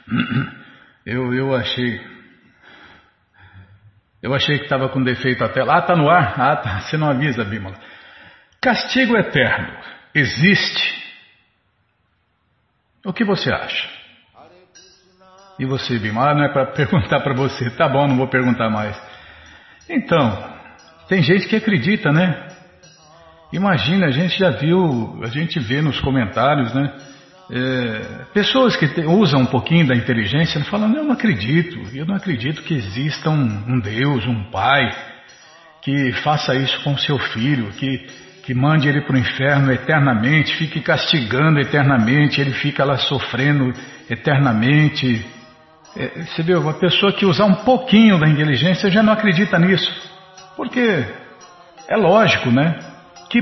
Eu achei. Eu achei que estava com defeito a tela. Ah, tá no ar? Ah, tá. Você não avisa, Bímola. Castigo eterno. Existe? O que você acha? E você, Bímola? Ah, não é para perguntar para você. Tá bom, não vou perguntar mais. Então, tem gente que acredita, né? Imagina, a gente já viu, a gente vê nos comentários, né? Pessoas que usam um pouquinho da inteligência falam, eu não acredito que exista um Deus, um Pai que faça isso com seu filho, que mande ele para o inferno eternamente, fique castigando eternamente, ele fica lá sofrendo eternamente. Você viu, uma pessoa que usar um pouquinho da inteligência já não acredita nisso, porque é lógico, né? Que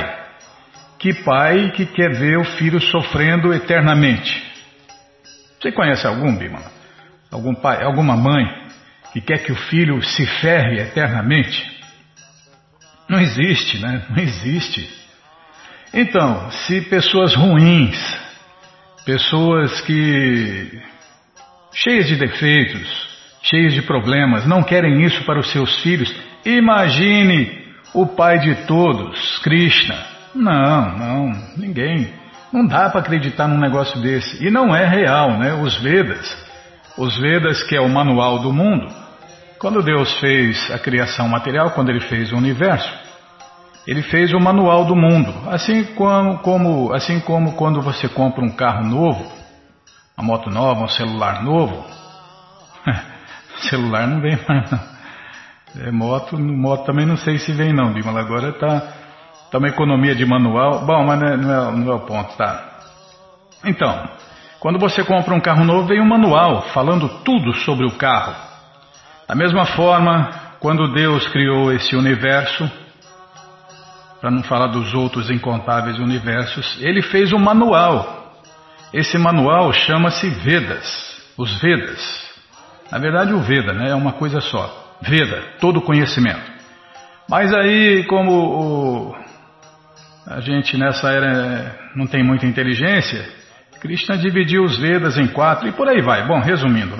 pai que quer ver o filho sofrendo eternamente? Você conhece algum, Bímola? Algum pai, alguma mãe que quer que o filho se ferre eternamente? Não existe, né? Não existe. Então, se pessoas ruins, pessoas que cheias de defeitos, cheias de problemas, não querem isso para os seus filhos, imagine o pai de todos, Krishna. Não, ninguém. Não dá para acreditar num negócio desse. E não é real, né? Os Vedas, que é o manual do mundo, quando Deus fez a criação material, quando Ele fez o universo, Ele fez o manual do mundo. Assim como quando você compra um carro novo, uma moto nova, um celular novo, celular não vem mais não. Moto também não sei se vem não, Bímola. Agora tá uma economia de manual. Bom, mas não é o ponto, tá? Então, quando você compra um carro novo, vem um manual falando tudo sobre o carro. Da mesma forma, quando Deus criou esse universo, para não falar dos outros incontáveis universos, Ele fez um manual. Esse manual chama-se Vedas, os Vedas. Na verdade, o Veda, né, é uma coisa só. Veda, todo conhecimento. Mas aí, como a gente nessa era não tem muita inteligência, Krishna dividiu os Vedas em 4 e por aí vai. Bom, resumindo,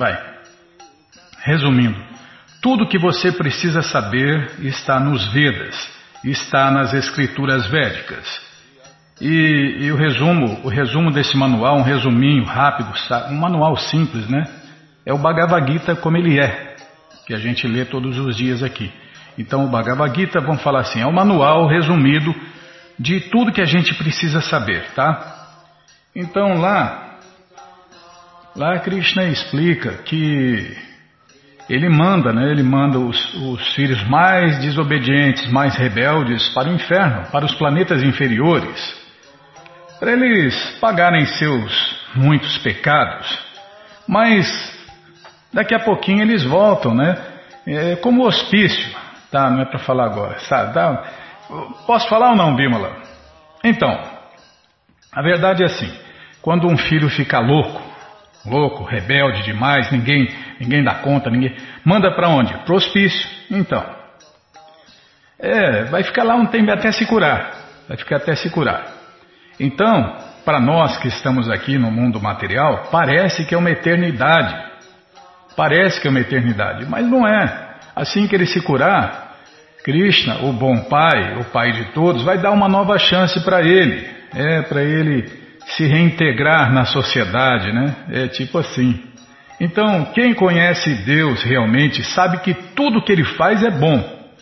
tudo que você precisa saber está nos Vedas, está nas escrituras védicas. E o resumo desse manual, um resuminho rápido, um manual simples, né? É o Bhagavad Gita como ele é, que a gente lê todos os dias aqui. Então o Bhagavad Gita, vamos falar assim, é o manual resumido de tudo que a gente precisa saber, tá? Então lá Krishna explica que ele manda os filhos mais desobedientes, mais rebeldes para o inferno, para os planetas inferiores, para eles pagarem seus muitos pecados, mas daqui a pouquinho eles voltam, né? Como hospício, tá? Não é para falar agora, sabe? Tá? Posso falar ou não, Bímola? Então, a verdade é assim, quando um filho fica louco, rebelde demais, ninguém dá conta, manda para onde? Para o hospício. Então, vai ficar lá um tempo até se curar, Então, para nós que estamos aqui no mundo material, parece que é uma eternidade, mas não é. Assim que ele se curar, Krishna, o bom pai, o pai de todos, vai dar uma nova chance para ele, para ele se reintegrar na sociedade, né? É tipo assim. Então, quem conhece Deus realmente sabe que tudo que ele faz é bom.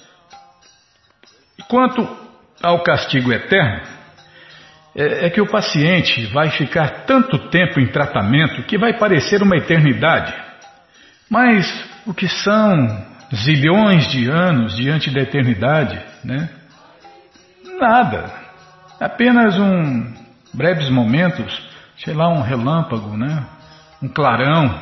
Quanto ao castigo eterno, é que o paciente vai ficar tanto tempo em tratamento que vai parecer uma eternidade. Mas o que são zilhões de anos diante da eternidade, né? Nada. Apenas breves momentos, sei lá, um relâmpago, né? Um clarão.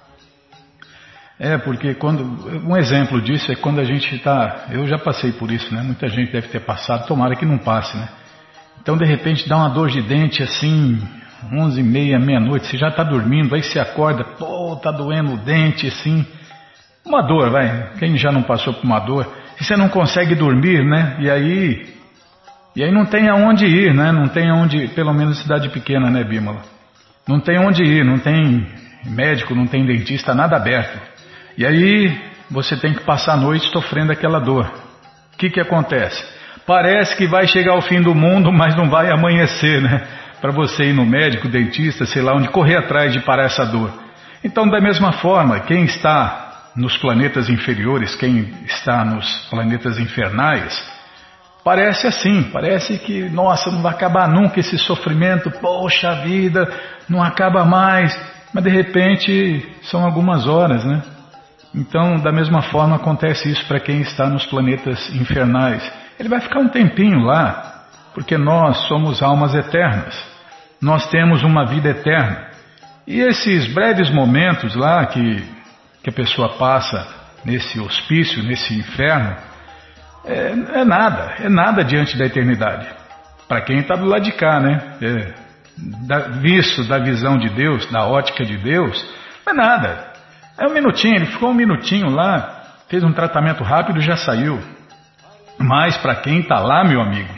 Porque um exemplo disso é quando a gente está... Eu já passei por isso, né? Muita gente deve ter passado, tomara que não passe, né? Então, de repente, dá uma dor de dente assim, 11h30, meia-noite, você já está dormindo, aí você acorda, tá doendo o dente, assim... Uma dor, quem já não passou por uma dor? E você não consegue dormir, né? E aí não tem aonde ir, né? Não tem aonde, pelo menos cidade pequena, né, Bímola? Não tem onde ir, não tem médico, não tem dentista, nada aberto. E aí você tem que passar a noite sofrendo aquela dor. O que acontece? Parece que vai chegar o fim do mundo, mas não vai amanhecer, né? Para você ir no médico, dentista, sei lá, onde correr atrás de parar essa dor. Então, da mesma forma, quem está nos planetas inferiores, quem está nos planetas infernais, parece assim, parece que, nossa, não vai acabar nunca esse sofrimento, poxa vida, não acaba mais, mas de repente são algumas horas, né? Então, da mesma forma acontece isso para quem está nos planetas infernais. Ele vai ficar um tempinho lá, porque nós somos almas eternas, nós temos uma vida eterna. E esses breves momentos lá que a pessoa passa nesse hospício, nesse inferno, é nada diante da eternidade. Para quem está do lado de cá, né? Visto da visão de Deus, da ótica de Deus, não é nada. É um minutinho, ele ficou um minutinho lá, fez um tratamento rápido e já saiu. Mas para quem está lá, meu amigo,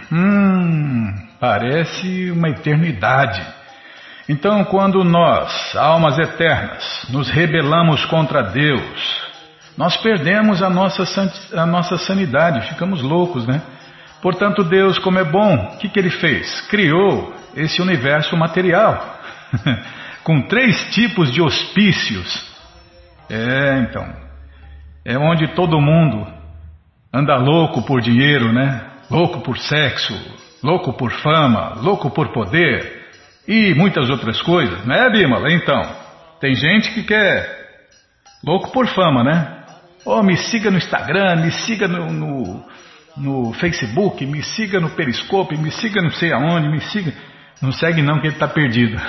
parece uma eternidade. Então, quando nós, almas eternas, nos rebelamos contra Deus, nós perdemos a nossa sanidade, ficamos loucos, né? Portanto, Deus, como é bom, o que Ele fez? Criou esse universo material, com 3 tipos de hospícios. Então, é onde todo mundo anda louco por dinheiro, né? Louco por sexo, louco por fama, louco por poder e muitas outras coisas, né, Bímola? Então, tem gente que quer louco por fama, né? Me siga no Instagram, me siga no Facebook, me siga no Periscope, me siga não sei aonde, me siga. Não segue não que ele está perdido.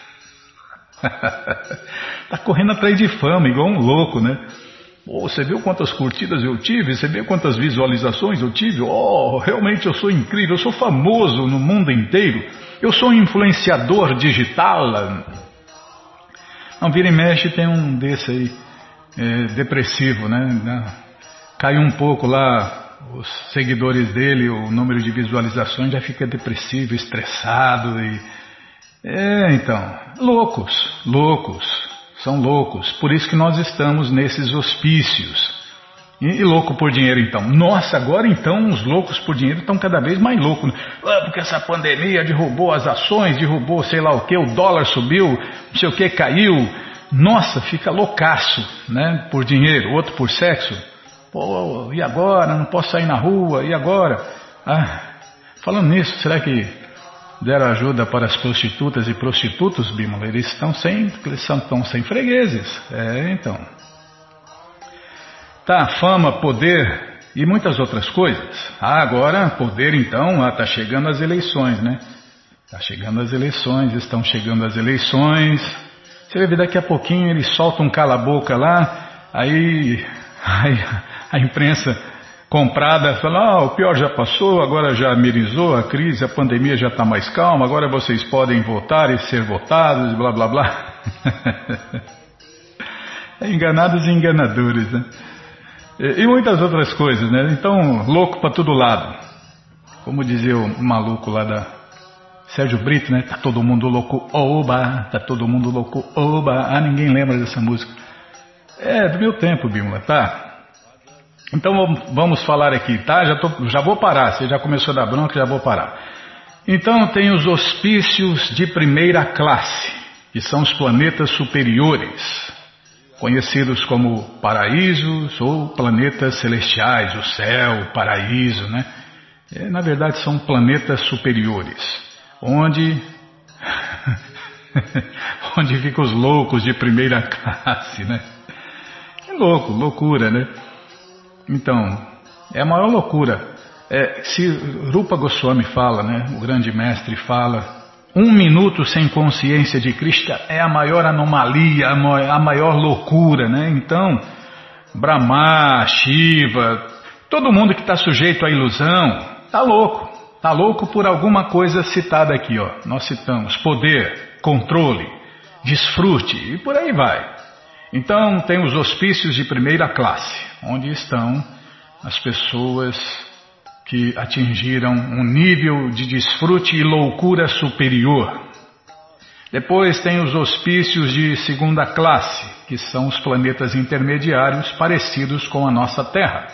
Está correndo atrás de fama, igual um louco, né? Você viu quantas curtidas eu tive? Você viu quantas visualizações eu tive? Realmente eu sou incrível, eu sou famoso no mundo inteiro. Eu sou um influenciador digital. Não, vira e mexe tem um desse aí, depressivo, né? Cai um pouco lá os seguidores dele, o número de visualizações já fica depressivo, estressado e... então, loucos, são loucos, por isso que nós estamos nesses hospícios. E louco por dinheiro então, nossa, agora então os loucos por dinheiro estão cada vez mais loucos, né? Porque essa pandemia derrubou as ações, derrubou sei lá o que, o dólar subiu, não sei o que, caiu, nossa, fica loucaço, né? Por dinheiro, outro por sexo, e agora, não posso sair na rua, e agora? Falando nisso, será que deram ajuda para as prostitutas e prostitutos, Bímola? Eles estão sem fregueses. Então. Tá, fama, poder e muitas outras coisas. Agora, poder então, está chegando as eleições, né? Está chegando as eleições, estão chegando as eleições. Você vai ver daqui a pouquinho eles soltam um cala-boca lá, aí a imprensa comprada fala, o pior já passou, agora já amenizou a crise, a pandemia já está mais calma, agora vocês podem votar e ser votados, blá blá blá. Enganados e enganadores, né? E muitas outras coisas, né? Então, louco para todo lado. Como dizia o maluco lá da Sérgio Brito, né? Tá todo mundo louco, oba, tá todo mundo louco, oba. Ninguém lembra dessa música. Do meu tempo, Bímola, tá? Então vamos falar aqui, tá? Já vou parar, você já começou a dar bronca, já vou parar. Então tem os hospícios de primeira classe, que são os planetas superiores, conhecidos como paraísos ou planetas celestiais, o céu, o paraíso, né? Na verdade são planetas superiores, onde ficam os loucos de primeira classe, né? Loucura, né? Então, é a maior loucura. Se Rupa Goswami fala, né? O grande mestre fala, 1 minuto sem consciência de Krishna é a maior anomalia, a maior loucura, né? Então, Brahma, Shiva, todo mundo que está sujeito à ilusão, está louco por alguma coisa citada aqui, ó. Nós citamos poder, controle, desfrute e por aí vai. Então tem os hospícios de primeira classe, onde estão as pessoas que atingiram um nível de desfrute e loucura superior. Depois tem os hospícios de segunda classe, que são os planetas intermediários parecidos com a nossa Terra,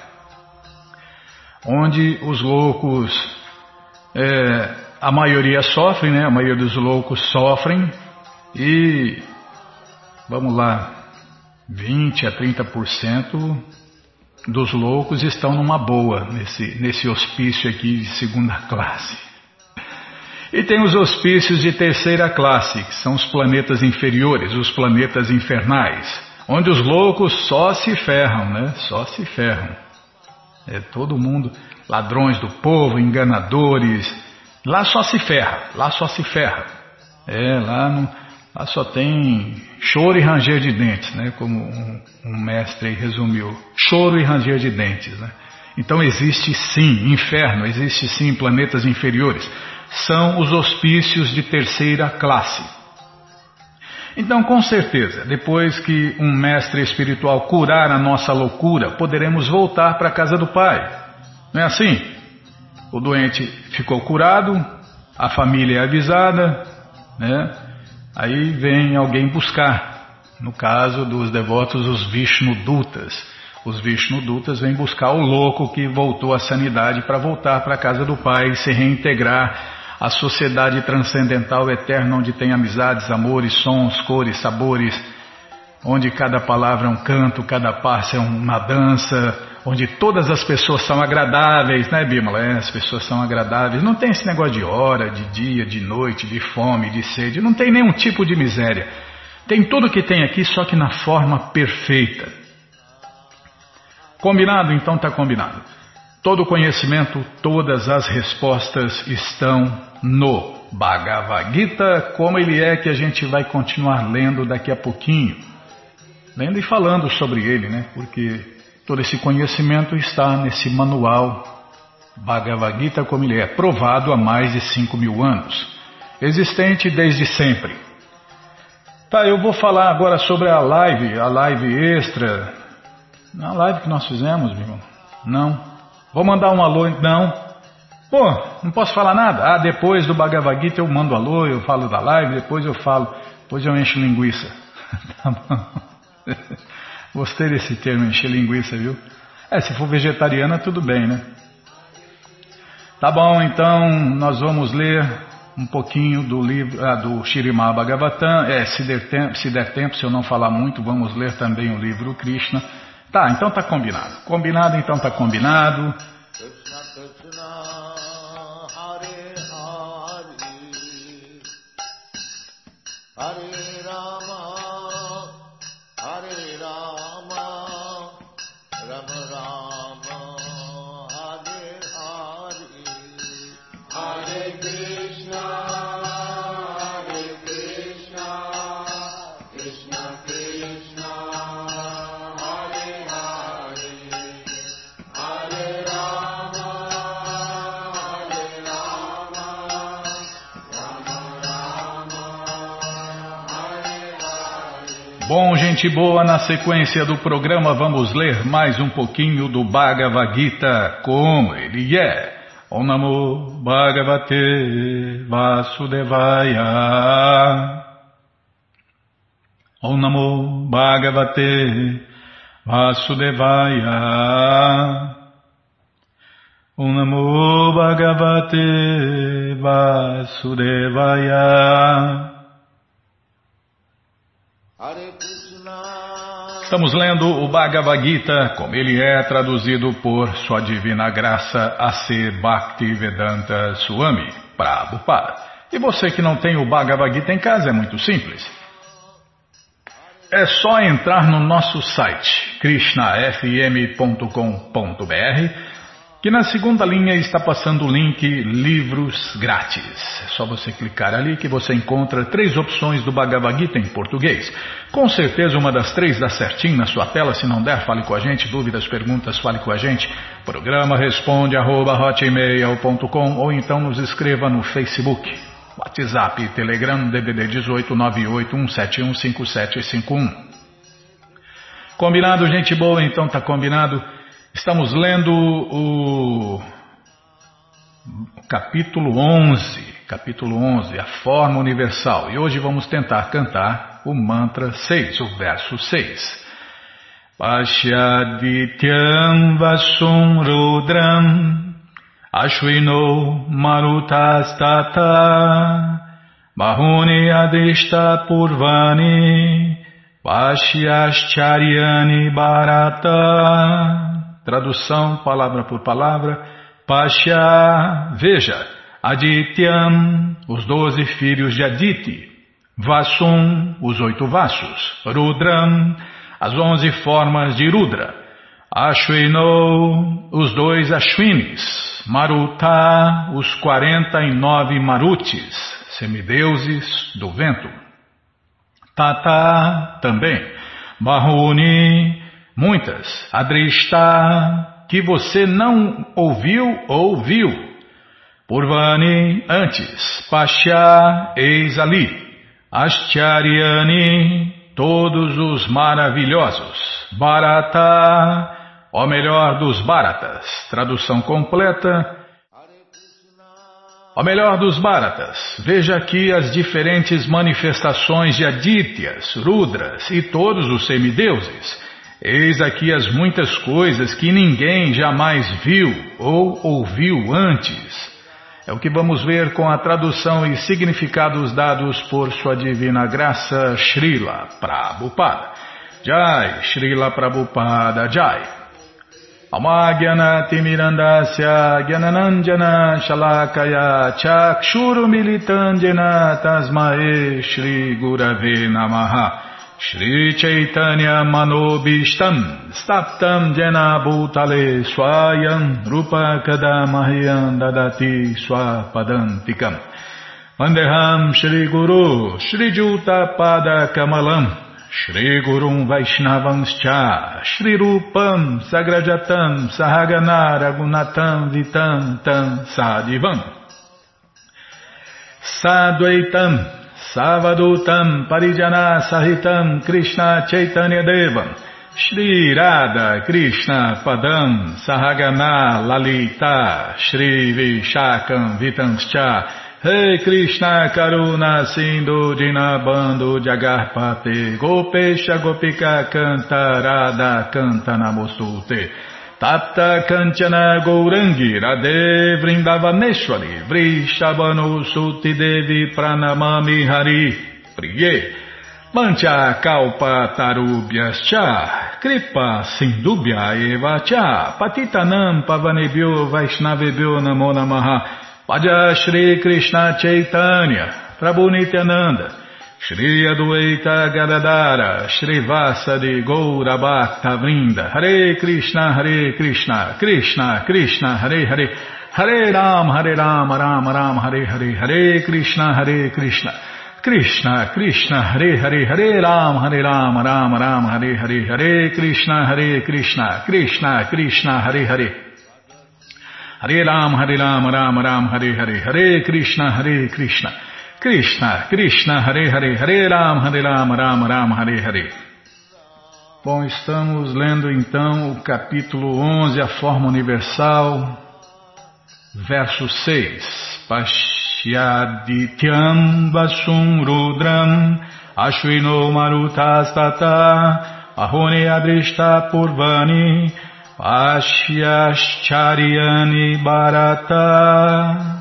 onde os loucos, a maioria sofre, né? A maioria dos loucos sofrem e, vamos lá, 20 a 30% dos loucos estão numa boa nesse hospício aqui de segunda classe. E tem os hospícios de terceira classe, que são os planetas inferiores, os planetas infernais, onde os loucos só se ferram, né? Só se ferram. Todo mundo, ladrões do povo, enganadores, lá só se ferra, lá só se ferra. Lá só tem choro e ranger de dentes, né? Como um mestre aí resumiu, choro e ranger de dentes, né? Então existe sim inferno, existe sim planetas inferiores, são os hospícios de terceira classe. Então, com certeza, depois que um mestre espiritual curar a nossa loucura, poderemos voltar para a casa do Pai. Não é assim? O doente ficou curado, a família é avisada, né? Aí vem alguém buscar. No caso dos devotos, os Vishnudutas. Os Vishnudutas vêm buscar o louco que voltou à sanidade para voltar para a casa do Pai e se reintegrar à sociedade transcendental eterna, onde tem amizades, amores, sons, cores, sabores, onde cada palavra é um canto, cada passo é uma dança, onde todas as pessoas são agradáveis, né, Bímola? As pessoas são agradáveis. Não tem esse negócio de hora, de dia, de noite, de fome, de sede. Não tem nenhum tipo de miséria. Tem tudo que tem aqui, só que na forma perfeita. Combinado? Então está combinado. Todo o conhecimento, todas as respostas estão no Bhagavad Gita, como ele é, que a gente vai continuar lendo daqui a pouquinho. Lendo e falando sobre ele, né? Porque todo esse conhecimento está nesse manual Bhagavad Gita, como ele é, provado há mais de 5.000 anos, existente desde sempre. Tá, eu vou falar agora sobre a live extra, a live que nós fizemos, meu irmão. Não. Vou mandar um alô, não. Pô, não posso falar nada. Depois do Bhagavad Gita eu mando alô, eu falo da live, depois eu falo, depois eu encho linguiça. Tá bom? Gostei desse termo, encher linguiça, viu? Se for vegetariana, tudo bem, né? Tá bom, então nós vamos ler um pouquinho do livro, do Śrīmad Bhagavatam. Se der tempo, se eu não falar muito, vamos ler também o livro Krishna. Tá, então tá combinado. Combinado, então tá combinado. Bom, gente boa, na sequência do programa vamos ler mais um pouquinho do Bhagavad Gita, como ele é. Om Namo Bhagavate Vasudevaya. Om Namo Bhagavate Vasudevaya. Om Namo Bhagavate Vasudevaya. Estamos lendo o Bhagavad Gita, como ele é, traduzido por Sua Divina Graça A.C. Bhaktivedanta Swami Prabhupada. E você que não tem o Bhagavad Gita em casa, é muito simples. É só entrar no nosso site, krishnafm.com.br, que na segunda linha está passando o link Livros Grátis. É só você clicar ali que você encontra 3 opções do Bhagavad Gita em português. Com certeza uma das 3 dá certinho na sua tela. Se não der, fale com a gente. Dúvidas, perguntas, fale com a gente. Programa responde@hotmail.com ou então nos escreva no Facebook, WhatsApp, Telegram, DDD 18 981715751. Combinado, gente boa? Então tá combinado. Estamos lendo o capítulo 11. capítulo 11, a forma universal. E hoje vamos tentar cantar o mantra 6, o verso 6. Pashyadityam vasum rudram ashwino marutastata bahuni adrishta purvani pashyascharyani bharata. Tradução palavra por palavra. Pashya, veja. Adityam, os 12 filhos de Aditi. Vasum, os 8 vasos. Rudram, as 11 formas de Rudra. Ashwino, os 2 Ashwinis. Maruta, os 49 Marutis, semideuses do vento. Tata, também. Bahuni, muitas. Adrishta, que você não ouviu ou viu. Purvani, antes. Pasha, eis ali. Ashcharyani, todos os maravilhosos. Bharata, o melhor dos Bharatas. Tradução completa. O melhor dos Bharatas. Veja aqui as diferentes manifestações de Adityas, Rudras e todos os semideuses. Eis aqui as muitas coisas que ninguém jamais viu ou ouviu antes. É o que vamos ver com a tradução e significados dados por Sua Divina Graça, Srila Prabhupada. Jai, Srila Prabhupada, Jai. Amagyanati mirandasya gyananandjana shalakaya chakshuru militandjana tasmae Shri Gurave Namaha. Shri Chaitanya Manobishtam Staptam Jena Bhutale Swayam Rupa Kadamahyam Dadati Swapadantikam Vandeham Shri Guru Shri Juta Pada Kamalam Shri Gurum Vaishnavanscha Shri Rupam Sagrajatam Sahagana Ragunatam Vitam Tam Sadivam Sadvaitam Savadutam Parijana Sahitam Krishna Chaitanya Devam Shri Radha Krishna Padam Sahagana Lalita Shri Vishakam Vitanscha Rei Krishna Karuna Sindhu Dinabando Jagarpate Gopesha Gopika Canta Radha Canta Namostute Tapta Kanchana Gourangi Radhe Vrindavaneshwari Vrishabhanu Suti Devi Pranamami Hari Priye Mancha Kalpa Tarubhyascha Kripa Sindubhya Eva Cha Patitanam Pavanebhyo Vaishnavebhyo Namo Namaha Bhaja Shri Krishna Chaitanya Prabhu Nityananda Shri Adwaita Gadadara Shri Vasadi Goura Bhakta Vrinda Hare Krishna Krishna Krishna Hare Hare Hare Ram Ram Ram Hare Hare Hare Krishna Krishna Krishna Hare Hare Hare Ram Ram Ram Hare Hare Hare Krishna Krishna Krishna Hare Hare Hare Ram Ram Hare Hare Hare Krishna Krishna Krishna Hare Hare Hare Ram Ram Hare Hare. Bom, estamos lendo então o capítulo 11, a forma universal, verso 6. Pashyadityam vasum rudram ashwino marutastata ahone adrishta purvani pashyascharyani bharata.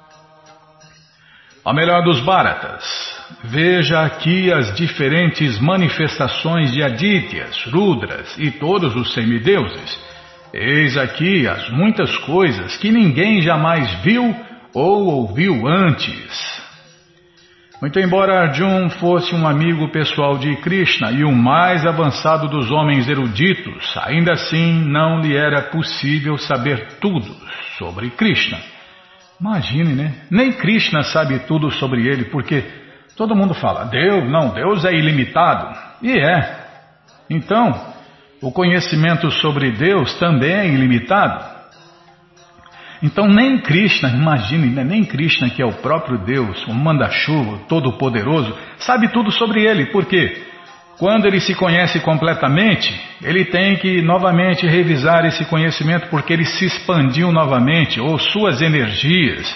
A melhor dos Bharatas. Veja aqui as diferentes manifestações de Adityas, Rudras e todos os semideuses. Eis aqui as muitas coisas que ninguém jamais viu ou ouviu antes. Muito embora Arjuna fosse um amigo pessoal de Krishna e o mais avançado dos homens eruditos, ainda assim não lhe era possível saber tudo sobre Krishna. Imagine, né? Nem Krishna sabe tudo sobre ele, porque todo mundo fala, Deus é ilimitado. E é. Então, o conhecimento sobre Deus também é ilimitado. Então nem Krishna, imagine, né? Nem Krishna, que é o próprio Deus, o manda-chuva, todo-poderoso, sabe tudo sobre ele, porque quando ele se conhece completamente, ele tem que novamente revisar esse conhecimento, porque ele se expandiu novamente, ou suas energias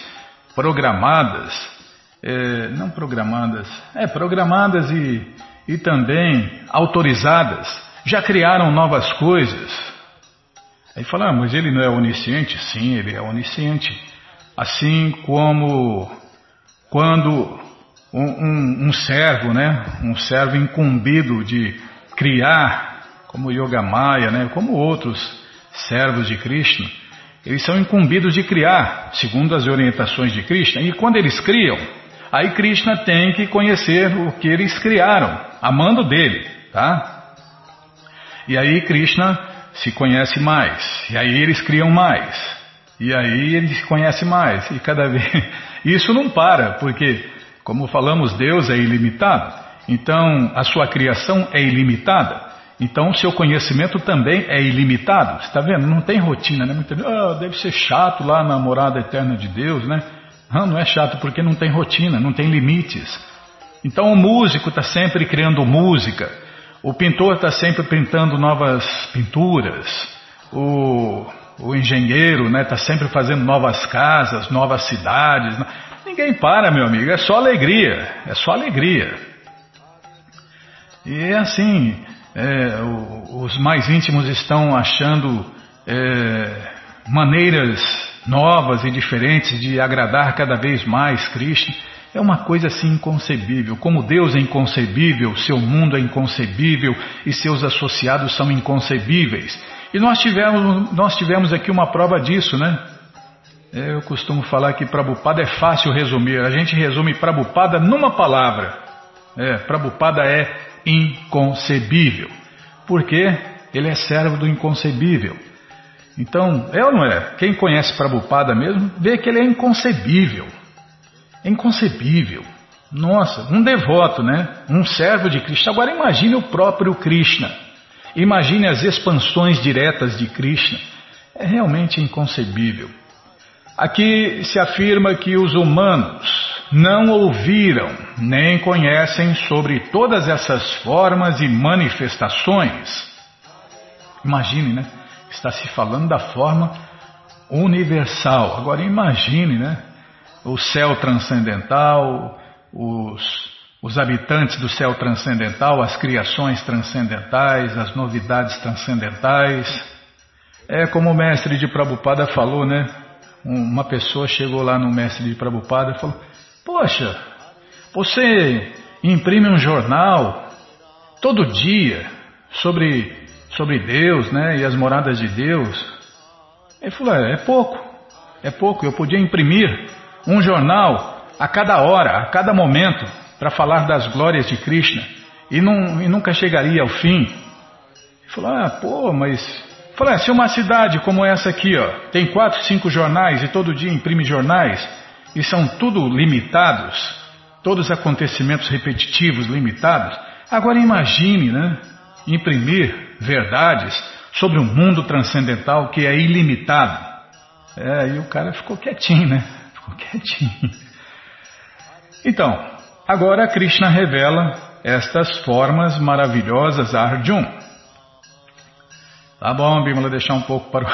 programadas, não programadas, programadas e também autorizadas, já criaram novas coisas. Aí fala, mas ele não é onisciente? Sim, ele é onisciente. Assim como quando um servo, né, um servo incumbido de criar, como Yogamaya, né, como outros servos de Krishna, eles são incumbidos de criar, segundo as orientações de Krishna, e quando eles criam, aí Krishna tem que conhecer o que eles criaram, a mando dele, tá? E aí Krishna se conhece mais, e aí eles criam mais, e aí eles se conhecem mais, e cada vez... Isso não para, porque, como falamos, Deus é ilimitado, então a sua criação é ilimitada, então o seu conhecimento também é ilimitado. Você está vendo? Não tem rotina, né? Deve ser chato lá na morada eterna de Deus, né? Não é chato porque não tem rotina, não tem limites. Então o músico está sempre criando música, o pintor está sempre pintando novas pinturas, o engenheiro, né, está sempre fazendo novas casas, novas cidades. Ninguém para, meu amigo, é só alegria, é só alegria. E é assim, os mais íntimos estão achando maneiras novas e diferentes de agradar cada vez mais Krishna. É uma coisa assim inconcebível. Como Deus é inconcebível, seu mundo é inconcebível e seus associados são inconcebíveis. E nós tivemos aqui uma prova disso, né? Eu costumo falar que Prabhupada é fácil resumir. A gente resume Prabhupada numa palavra. Prabhupada é inconcebível. Porque ele é servo do inconcebível. Então, é ou não é? Quem conhece Prabhupada mesmo, vê que ele é inconcebível. É inconcebível. Nossa, um devoto, né? Um servo de Krishna. Agora imagine o próprio Krishna. Imagine as expansões diretas de Krishna. É realmente inconcebível. Aqui se afirma que os humanos não ouviram nem conhecem sobre todas essas formas e manifestações. Imagine, né? Está se falando da forma universal. Agora imagine, né? O céu transcendental, os habitantes do céu transcendental, as criações transcendentais, as novidades transcendentais. É como o mestre de Prabhupada falou, né? Uma pessoa chegou lá no mestre de Prabhupada e falou: poxa, você imprime um jornal todo dia sobre Deus, né? E as moradas de Deus. Ele falou: é pouco, eu podia imprimir um jornal a cada hora, a cada momento, para falar das glórias de Krishna, e nunca chegaria ao fim. Ele falou: mas... se uma cidade como essa aqui, tem 4, 5 jornais e todo dia imprime jornais, e são tudo limitados, todos os acontecimentos repetitivos limitados, agora imagine, né, imprimir verdades sobre um mundo transcendental que é ilimitado. E o cara ficou quietinho, né? Então, agora Krishna revela estas formas maravilhosas a Arjuna. Tá bom, Bimala, deixar um pouco para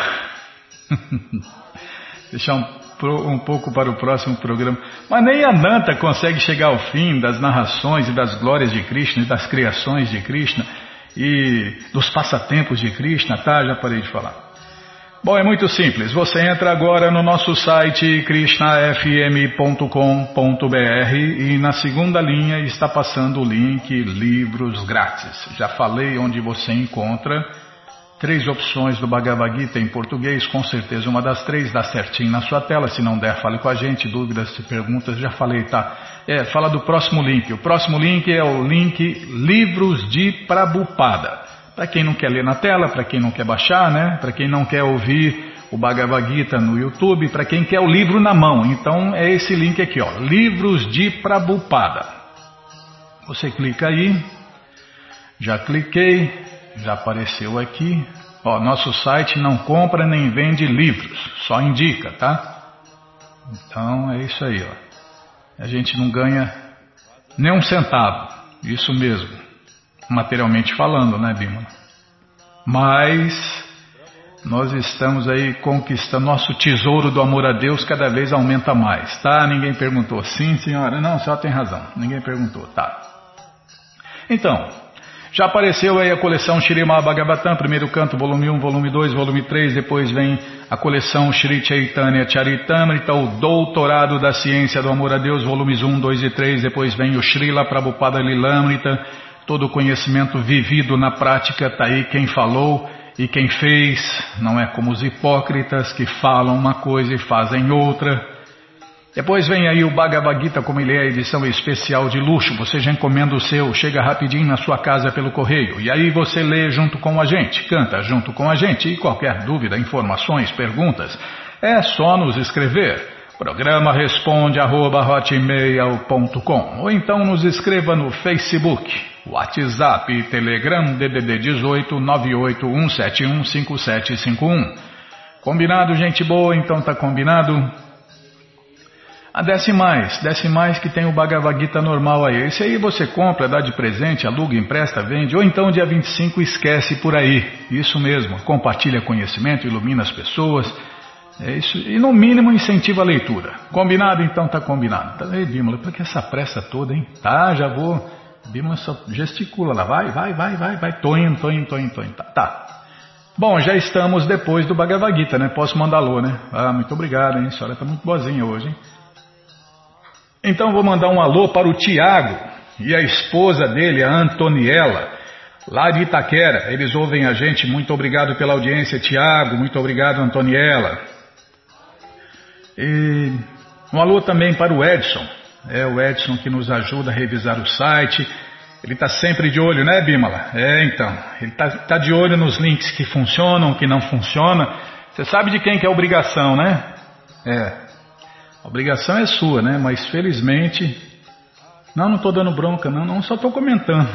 um pouco para o próximo programa. Mas nem Ananta consegue chegar ao fim das narrações e das glórias de Krishna e das criações de Krishna e dos passatempos de Krishna, tá? Já parei de falar. Bom, é muito simples. Você entra agora no nosso site krishnafm.com.br e na segunda linha está passando o link Livros Grátis. Já falei onde você encontra 3 opções do Bhagavad Gita em português, com certeza uma das 3 dá certinho na sua tela. Se não der, fale com a gente, dúvidas, perguntas, já falei, tá? Fala do próximo link. O próximo link é o link Livros de Prabhupada. Para quem não quer ler na tela, para quem não quer baixar, né? Para quem não quer ouvir o Bhagavad Gita no YouTube, para quem quer o livro na mão. Então é esse link aqui, Livros de Prabhupada. Você clica aí, já cliquei, já apareceu aqui. Nosso site não compra nem vende livros, só indica, tá? Então é isso aí, A gente não ganha nem um centavo, isso mesmo. Materialmente falando, né, Bimala? Mas Nós estamos aí conquistando nosso tesouro do amor a Deus, cada vez aumenta mais, tá? Ninguém perguntou. Sim, senhora. Não, a senhora tem razão. Ninguém perguntou, tá? Então, já apareceu aí a coleção Śrīmad Bhagavatam, primeiro canto, volume 1, volume 2, volume 3, depois vem a coleção Shri Chaitanya Charitamrita, o Doutorado da Ciência do Amor a Deus, volumes 1, 2 e 3, depois vem o Srila Prabhupada Lilamrita, todo o conhecimento vivido na prática, está aí quem falou e quem fez, não é como os hipócritas que falam uma coisa e fazem outra. Depois vem aí o Bhagavad Gita, como ele é a edição especial de luxo, você já encomenda o seu, chega rapidinho na sua casa pelo correio, e aí você lê junto com a gente, canta junto com a gente, e qualquer dúvida, informações, perguntas, é só nos escrever. Programa responde@hotmail.com, ou então nos escreva no Facebook, WhatsApp, Telegram, DDD 18 981715751. Combinado, gente boa? Então tá combinado? Desce mais que tem o Bhagavad Gita normal aí. Esse aí você compra, dá de presente, aluga, empresta, vende, ou então dia 25 esquece por aí. Isso mesmo, compartilha conhecimento, ilumina as pessoas. É isso, e no mínimo incentiva a leitura. Combinado? Então tá combinado. Tá aí, Bímola, por que essa pressa toda, hein? Tá, já vou. Bímola só gesticula lá, vai. Tô indo. Tá. Bom, já estamos depois do Bhagavad Gita, né? Posso mandar alô, né? Muito obrigado, hein? A senhora tá muito boazinha hoje, hein? Então vou mandar um alô para o Tiago e a esposa dele, a Antoniela, lá de Itaquera. Eles ouvem a gente. Muito obrigado pela audiência, Tiago. Muito obrigado, Antoniela. E um alô também para o Edson. É o Edson que nos ajuda a revisar o site. Ele está sempre de olho, né, Bímola? Então. Ele tá de olho nos links que funcionam, que não funcionam. Você sabe de quem que é a obrigação, né? A obrigação é sua, né? Mas felizmente... Não estou dando bronca, não, só estou comentando.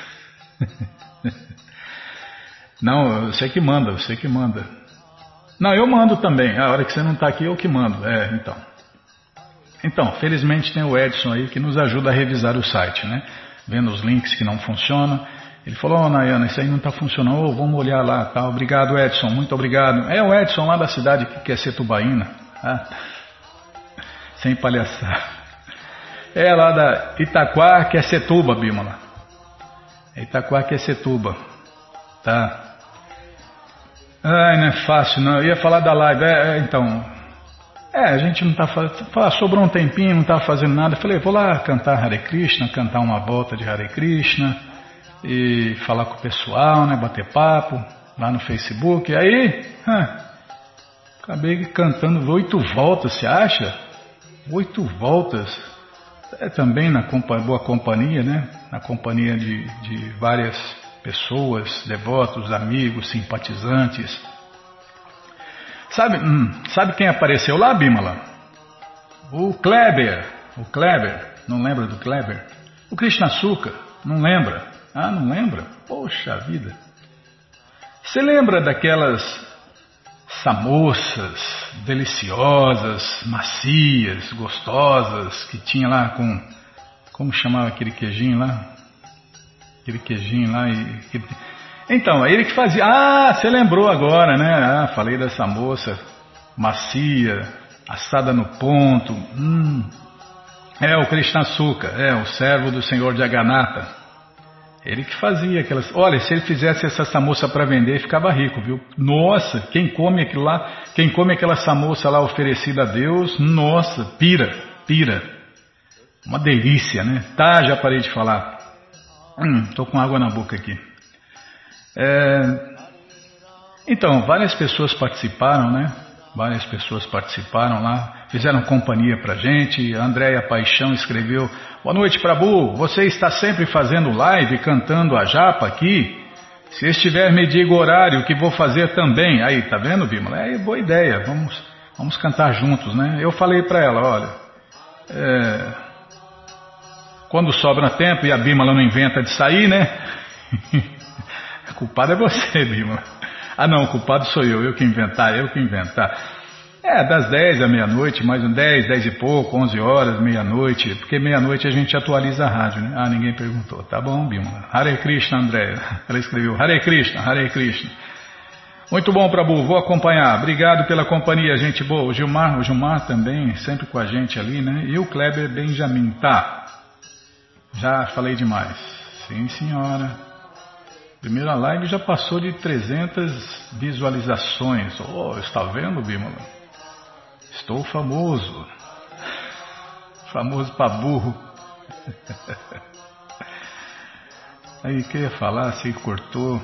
Não, você que manda. Não, eu mando também. A hora que você não está aqui, eu que mando. Então, felizmente tem o Edson aí que nos ajuda a revisar o site, né? Vendo os links que não funcionam. Ele falou, Nayana, isso aí não está funcionando. Vamos olhar lá, tá? Obrigado, Edson, muito obrigado. É o Edson lá da cidade que quer ser tubaína, tá? Sem palhaçada. É lá da Itaquaquecetuba, Bímola. Itaquaquecetuba. Tá. Não é fácil não. Eu ia falar da live. Então. A gente não tá fazendo. Sobrou um tempinho, não estava fazendo nada. Falei, vou lá cantar Hare Krishna, cantar uma volta de Hare Krishna. E falar com o pessoal, né? Bater papo lá no Facebook. E aí, acabei cantando 8 voltas, você acha? 8 voltas, também na boa companhia, né? Na companhia de várias pessoas, devotos, amigos, simpatizantes. Sabe quem apareceu lá, Bímola? O Kleber, não lembra do Kleber? O Krishna Suka, não lembra? Não lembra? Poxa vida! Você lembra daquelas samosas deliciosas, macias, gostosas, que tinha lá com... Como chamava aquele queijinho lá? Então, ele que fazia... você lembrou agora, né? Falei dessa moça macia, assada no ponto. O Krishna Suka, o servo do Senhor Jagannatha. Ele que fazia aquelas... Olha, se ele fizesse essa samoça para vender, ficava rico, viu? Nossa, quem come aquilo lá, quem come aquela samoça lá oferecida a Deus, nossa, pira. Uma delícia, né? Tá, já parei de falar. Tô com água na boca aqui. Então, várias pessoas participaram, né? Várias pessoas participaram lá, fizeram companhia pra gente. A Andréia Paixão escreveu: boa noite, Prabhu, você está sempre fazendo live, cantando a japa aqui? Se estiver, me diga o horário que vou fazer também. Aí, tá vendo, Bímola? Boa ideia, vamos cantar juntos, né? Eu falei pra ela, olha, quando sobra tempo e a Bímola não inventa de sair, né? A culpada é você, Bímola. Não, o culpado sou eu que inventar. Das 10 à meia-noite, mais 10 e pouco, 11 horas, meia-noite, porque meia-noite a gente atualiza a rádio, né? Ninguém perguntou. Tá bom, Bímola. Hare Krishna, Andréia. Ela escreveu Hare Krishna, Hare Krishna. Muito bom, Prabhu, vou acompanhar. Obrigado pela companhia, gente boa. O Gilmar também, sempre com a gente ali, né? E o Kleber Benjamin, tá? Já falei demais. Sim, senhora. Primeira live já passou de 300 visualizações. Oh, está vendo, Bímola? Estou famoso. Famoso pra burro. Aí, o que eu ia falar? Se cortou.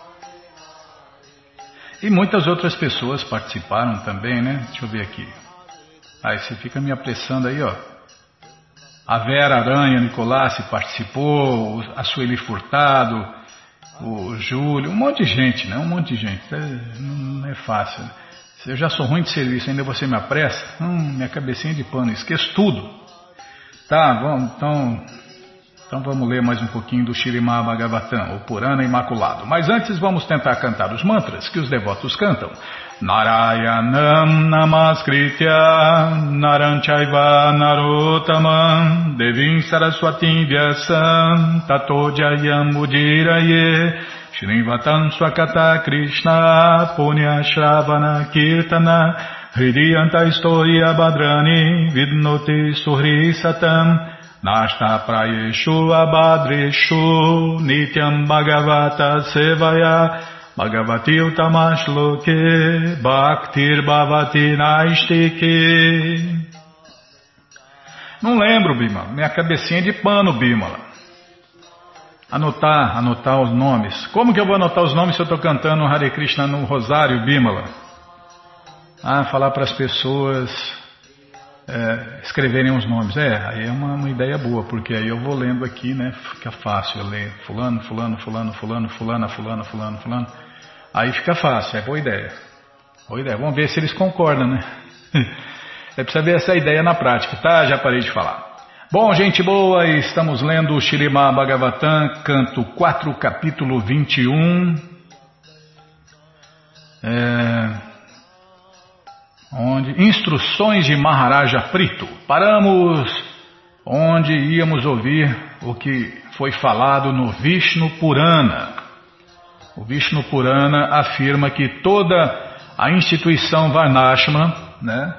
E muitas outras pessoas participaram também, né? Deixa eu ver aqui. Aí você fica me apressando aí, ó. A Vera Aranha Nicolassi participou, a Sueli Furtado, o Júlio, um monte de gente, né? Um monte de gente. Não é fácil. Eu já sou ruim de serviço, ainda você me apressa? Minha cabecinha de pano, esqueço tudo. Tá, vamos, então vamos ler mais um pouquinho do Śrīmad Bhagavatam, o Purana Imaculado. Mas antes vamos tentar cantar os mantras que os devotos cantam. Narayanam Namaskritya Naranchaiva Narottamam Devim Saraswatim Vyasam Tato Jayam Udiraye Shrivatam Swakata Krishna Punya Shravana Kirtana Hridiyanta Istoya Badrani Vidnoti Suhri Satam Nashta Prayeshu Abhadreshu Nityam Bhagavata Sevaya Bhagavati Utamashloke Bhaktir Bhavati Naistike. Não lembro, Bimala. Minha cabecinha de pano, Bimala. Anotar os nomes. Como que eu vou anotar os nomes se eu estou cantando Hare Krishna no Rosário, Bimala? Falar para as pessoas escreverem os nomes. Aí é uma ideia boa, porque aí eu vou lendo aqui, né? Fica fácil, eu leio fulano, fulano, fulano, fulano, fulana, fulano, fulano, fulano. Aí fica fácil, é boa ideia. Boa ideia. Vamos ver se eles concordam, né? É preciso ver essa ideia na prática, tá? Já parei de falar. Bom, gente boa, estamos lendo o Śrīmad Bhagavatam, canto 4, capítulo 21. Instruções de Maharaja Prito. Paramos onde íamos ouvir o que foi falado no Vishnu Purana. O Vishnu Purana afirma que toda a instituição Varnashma, né,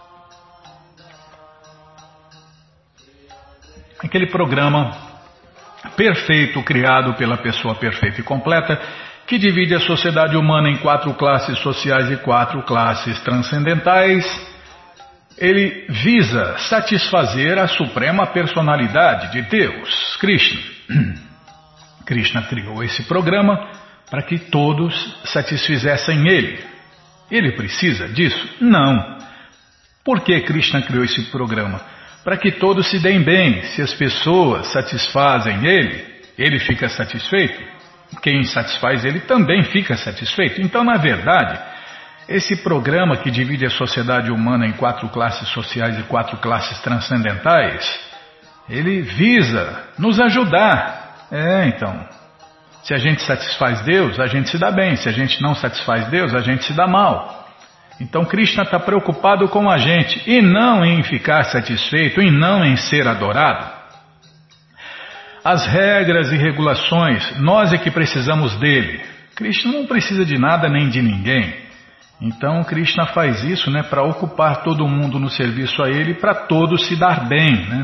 aquele programa perfeito criado pela pessoa perfeita e completa, que divide a sociedade humana em 4 classes sociais e 4 classes transcendentais, ele visa satisfazer a suprema personalidade de Deus, Krishna. Krishna criou esse programa para que todos satisfizessem ele. Ele precisa disso? Não. Por que Krishna criou esse programa? Para que todos se deem bem. Se as pessoas satisfazem ele fica satisfeito. Quem satisfaz ele também fica satisfeito. Então, na verdade, esse programa que divide a sociedade humana em 4 classes sociais e 4 classes transcendentais, ele visa nos ajudar. Então, se a gente satisfaz Deus, a gente se dá bem. Se a gente não satisfaz Deus, a gente se dá mal. Então Krishna está preocupado com a gente, e não em ficar satisfeito, e não em ser adorado. As regras e regulações, nós é que precisamos dele. Krishna não precisa de nada nem de ninguém. Então Krishna faz isso, né, para ocupar todo mundo no serviço a ele, para todos se dar bem, né?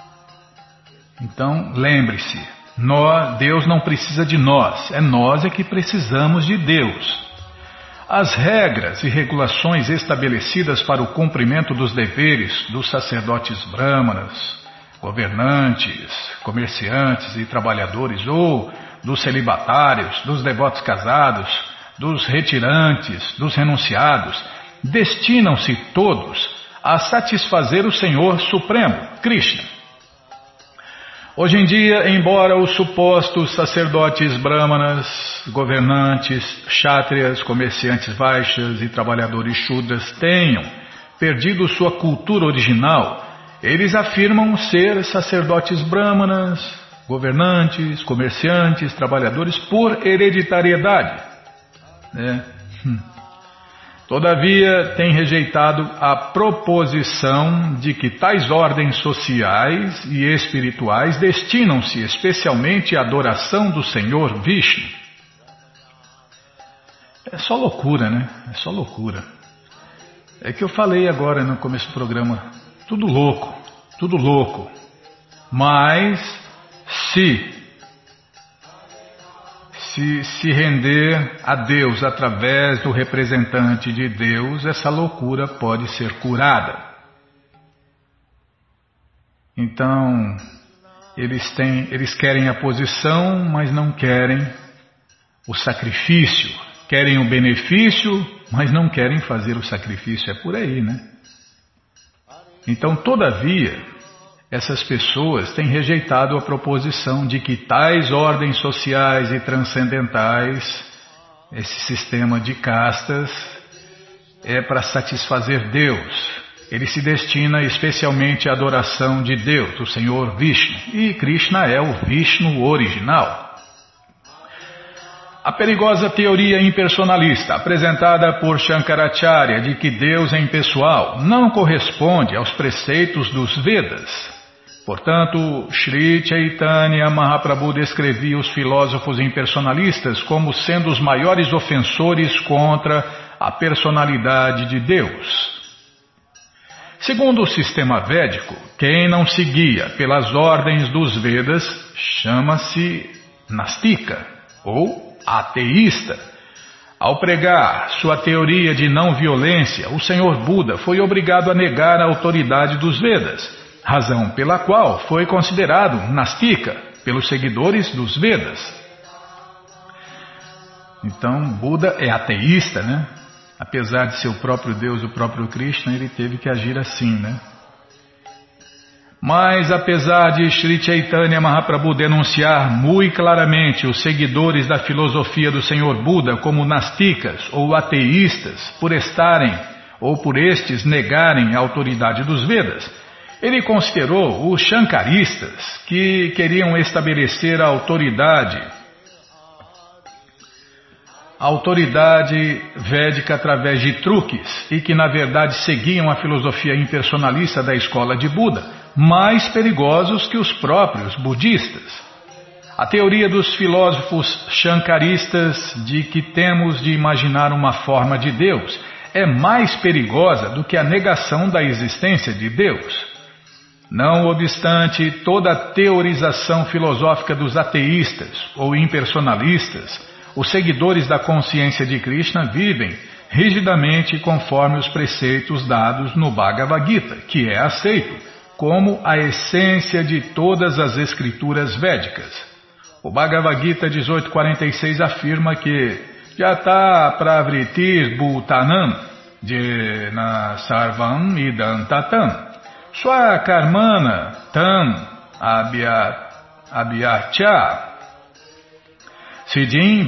Então lembre-se, Deus não precisa de nós, nós é que precisamos de Deus. As regras e regulações estabelecidas para o cumprimento dos deveres dos sacerdotes brahmanas, governantes, comerciantes e trabalhadores, ou dos celibatários, dos devotos casados, dos retirantes, dos renunciados, destinam-se todos a satisfazer o Senhor Supremo, Krishna. Hoje em dia, embora os supostos sacerdotes brahmanas, governantes, kshatriyas, comerciantes vaixas e trabalhadores shudras tenham perdido sua cultura original, eles afirmam ser sacerdotes brahmanas, governantes, comerciantes, trabalhadores por hereditariedade, né? Todavia, tem rejeitado a proposição de que tais ordens sociais e espirituais destinam-se especialmente à adoração do Senhor Vishnu. É só loucura, né? É só loucura. É que eu falei agora no começo do programa, tudo louco, tudo louco. Mas se render a Deus através do representante de Deus, essa loucura pode ser curada. Então, eles querem a posição, mas não querem o sacrifício. Querem o benefício, mas não querem fazer o sacrifício. É por aí, né? Então, todavia, essas pessoas têm rejeitado a proposição de que tais ordens sociais e transcendentais, esse sistema de castas, é para satisfazer Deus. Ele se destina especialmente à adoração de Deus, o Senhor Vishnu. E Krishna é o Vishnu original. A perigosa teoria impersonalista apresentada por Shankaracharya de que Deus é impessoal não corresponde aos preceitos dos Vedas. Portanto, Sri Chaitanya Mahaprabhu descrevia os filósofos impersonalistas como sendo os maiores ofensores contra a personalidade de Deus. Segundo o sistema védico, quem não seguia pelas ordens dos Vedas chama-se Nastika, ou ateísta. Ao pregar sua teoria de não violência, o Senhor Buda foi obrigado a negar a autoridade dos Vedas, razão pela qual foi considerado Nastika pelos seguidores dos Vedas. Então, Buda é ateísta, né? Apesar de ser o próprio Deus, o próprio Krishna, ele teve que agir assim, né? Mas apesar de Sri Chaitanya Mahaprabhu denunciar muito claramente os seguidores da filosofia do Senhor Buda como nastikas ou ateístas por estarem ou por estes negarem a autoridade dos Vedas, ele considerou os Shankaristas que queriam estabelecer a autoridade védica através de truques e que na verdade seguiam a filosofia impersonalista da escola de Buda, mais perigosos que os próprios budistas. A teoria dos filósofos shankaristas de que temos de imaginar uma forma de Deus é mais perigosa do que a negação da existência de Deus. Não obstante toda a teorização filosófica dos ateístas ou impersonalistas, os seguidores da consciência de Krishna vivem rigidamente conforme os preceitos dados no Bhagavad Gita, que é aceito como a essência de todas as escrituras védicas. O Bhagavad Gita 18.46 afirma que Yata pravritir bhutanam jena sarvam idantatam swakarmana tam abhyarcha siddhim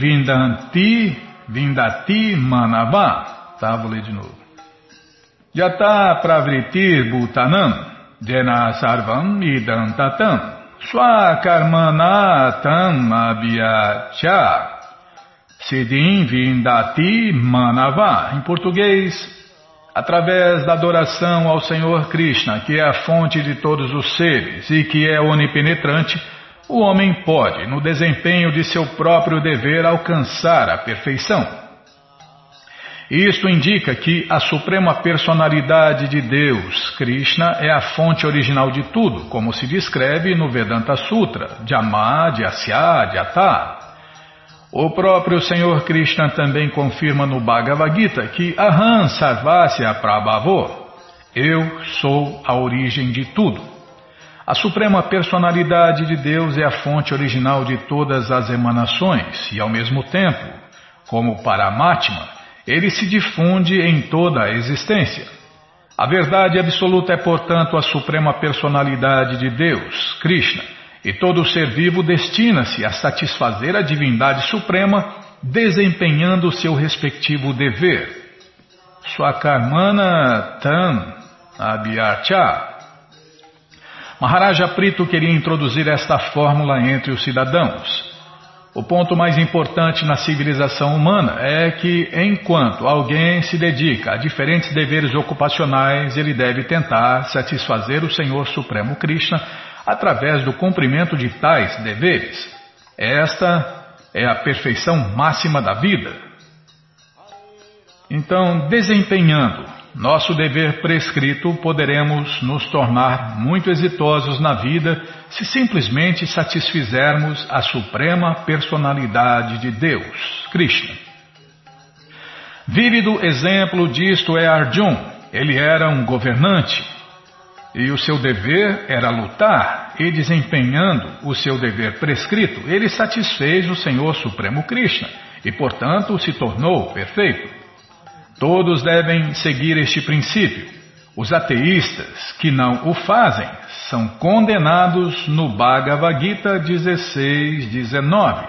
vindati manava. Tá, vou ler de novo. Yata pravritir bhutanam jena sarvam idantatam swakarmana tam abhyarcha siddhim vindati manava. Em português, através da adoração ao Senhor Krishna, que é a fonte de todos os seres e que é onipenetrante, o homem pode, no desempenho de seu próprio dever, alcançar a perfeição. Isto indica que a suprema personalidade de Deus, Krishna, é a fonte original de tudo, como se descreve no Vedanta Sutra, Jama, Jasya, Jata. O próprio Senhor Krishna também confirma no Bhagavad Gita que Aham Sarvasya Prabhavo, eu sou a origem de tudo. A suprema personalidade de Deus é a fonte original de todas as emanações e, ao mesmo tempo, como Paramatma, ele se difunde em toda a existência. A verdade absoluta é, portanto, a suprema personalidade de Deus, Krishna, e todo ser vivo destina-se a satisfazer a divindade suprema, desempenhando seu respectivo dever. Swakarmana tam abhyarcha. Maharaja Prito queria introduzir esta fórmula entre os cidadãos. O ponto mais importante na civilização humana é que, enquanto alguém se dedica a diferentes deveres ocupacionais, ele deve tentar satisfazer o Senhor Supremo Krishna através do cumprimento de tais deveres. Esta é a perfeição máxima da vida. Então, desempenhando nosso dever prescrito, poderemos nos tornar muito exitosos na vida se simplesmente satisfizermos a suprema personalidade de Deus, Krishna. Vívido exemplo disto é Arjuna. Ele era um governante e o seu dever era lutar, e desempenhando o seu dever prescrito, ele satisfez o Senhor Supremo Krishna e, portanto, se tornou perfeito. Todos devem seguir este princípio. Os ateístas que não o fazem são condenados no Bhagavad Gita 16:19.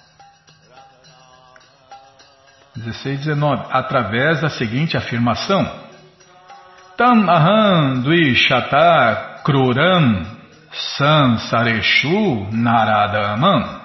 16:19, através da seguinte afirmação: Tam aham dvishata kruram sansareshu naradamam.